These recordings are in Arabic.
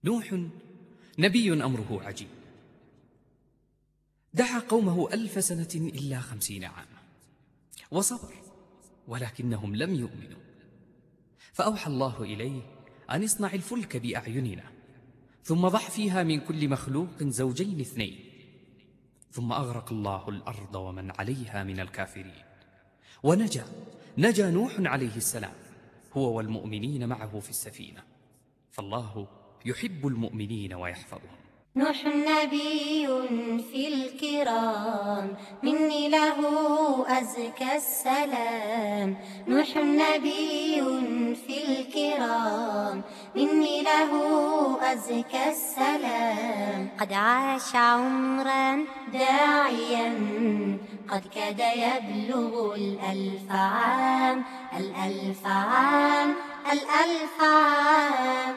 نوح نبي أمره عجيب، دعا قومه 1000 سنة إلا 50 عاما، وصبر ولكنهم لم يؤمنوا. فأوحى الله إليه أن اصنع الفلك بأعيننا، ثم ضع فيها من كل مخلوق زوجين اثنين، ثم أغرق الله الأرض ومن عليها من الكافرين، ونجا نوح عليه السلام هو والمؤمنين معه في السفينة، فالله يحب المؤمنين ويحفظهم. نوح نبي في الكرام، مني له أزكى السلام. نوح نبي في الكرام، مني له أزكى السلام. قد عاش عمرا داعيا، قد كاد يبلغ 1000 عام. 1000 عام، 1000 عام.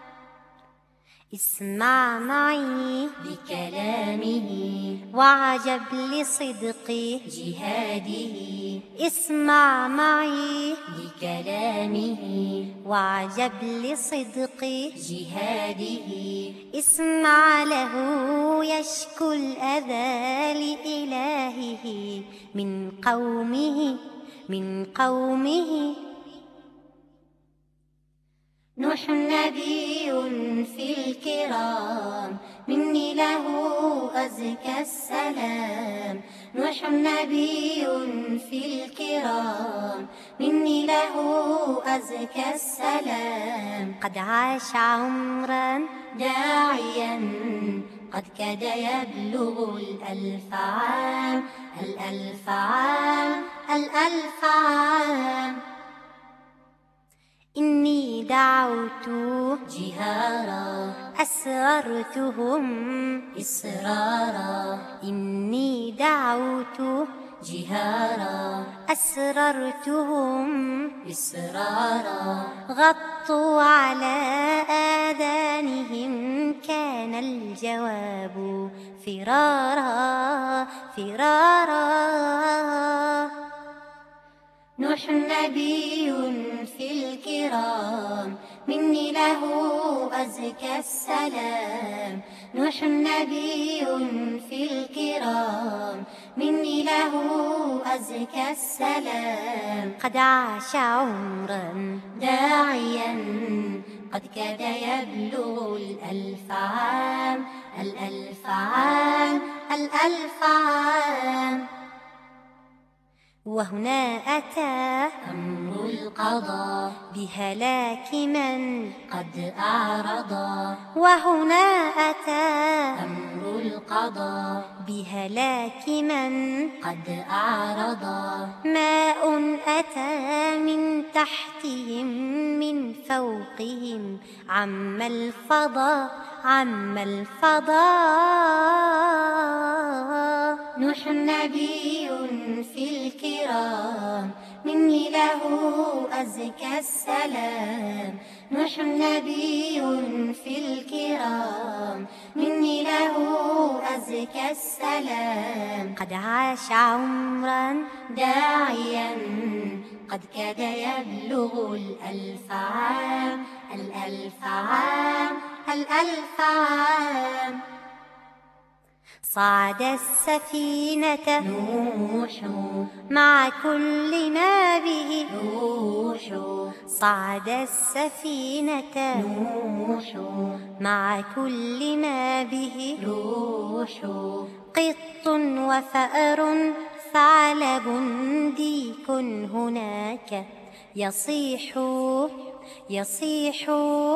اسمع معي بكلامه، وعجب لصدق جهاده. اسمع معي بكلامه، وعجب لصدق جهاده. اسمع له يشكو الأذى لإلهه من قومه. نوح نبي في الكرام، مني له أزكى السلام. نوح نبي في الكرام، مني له أزكى السلام. قد عاش عمرا داعيا، قد كاد يبلغ 1000 عام. 1000 عام، 1000 عام. إني دعوت جهارا، أسررتهم إسرارا. إني دعوت جهارا، أسررتهم إسرارا. غطوا على آذانهم، كان الجواب فرارا فرارا. نوح نبي في الكرام، مني له أزكى السلام. نوح نبي في الكرام، مني له أزكى السلام. قد عاش عمرا داعيا، قد كاد يبلغ 1000 عام. 1000 عام، 1000 عام. وهنا أتى أمر القضاء بهلاك من قد أعرضا. وهنا أتى أمر القضاء بهلاك من قد أعرضا. ماء أتى من تحتهم من فوقهم، عم الفضاء. نوح نبي في الكرام، مني له أزكى السلام. نوح نبي في الكرام، مني له أزكى السلام. قد عاش عمرا داعيا، قد كاد يبلغ 1000 عام. 1000 عام، 1000 عام. صعد السفينة نوح مع كل ما به روح. صعد السفينة نوح مع كل ما به روح. قط وفأر ثعلب ديك هناك يصيح.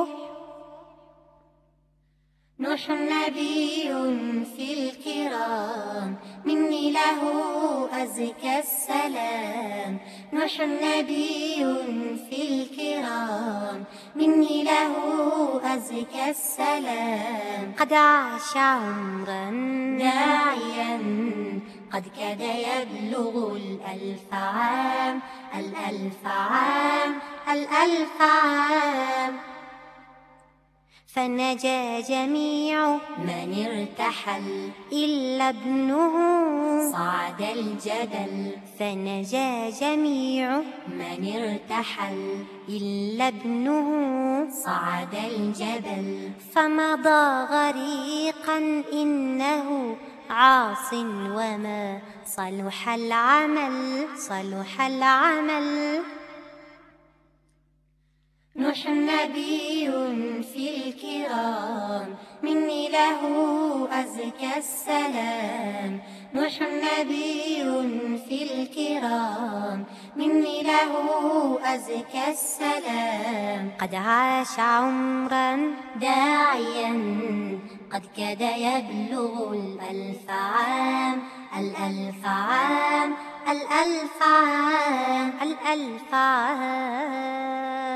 نوح نبي في الكرام، مني له أزكى السلام. نوح نبي في الكرام، مني له أزكى السلام. قد عاش عمرا داعيا، قد كاد يبلغ 1000 عام. 1000 عام، 1000 عام. فنجا جميع من ارتحل إلا ابنه صعد الجبل. فنجا جميع من ارتحل إلا ابنه صعد الجبل. فمضى غريقا إنه عاص وما صلح العمل. صلح العمل. نوح نبي في الكرام مني له أزكى السلام. نوح نبي في الكرام مني له أزكى السلام. قد عاش عمرا داعيا قد كاد يبلغ 1000 عام. 1000 عام. 1000 عام. 1000 عام.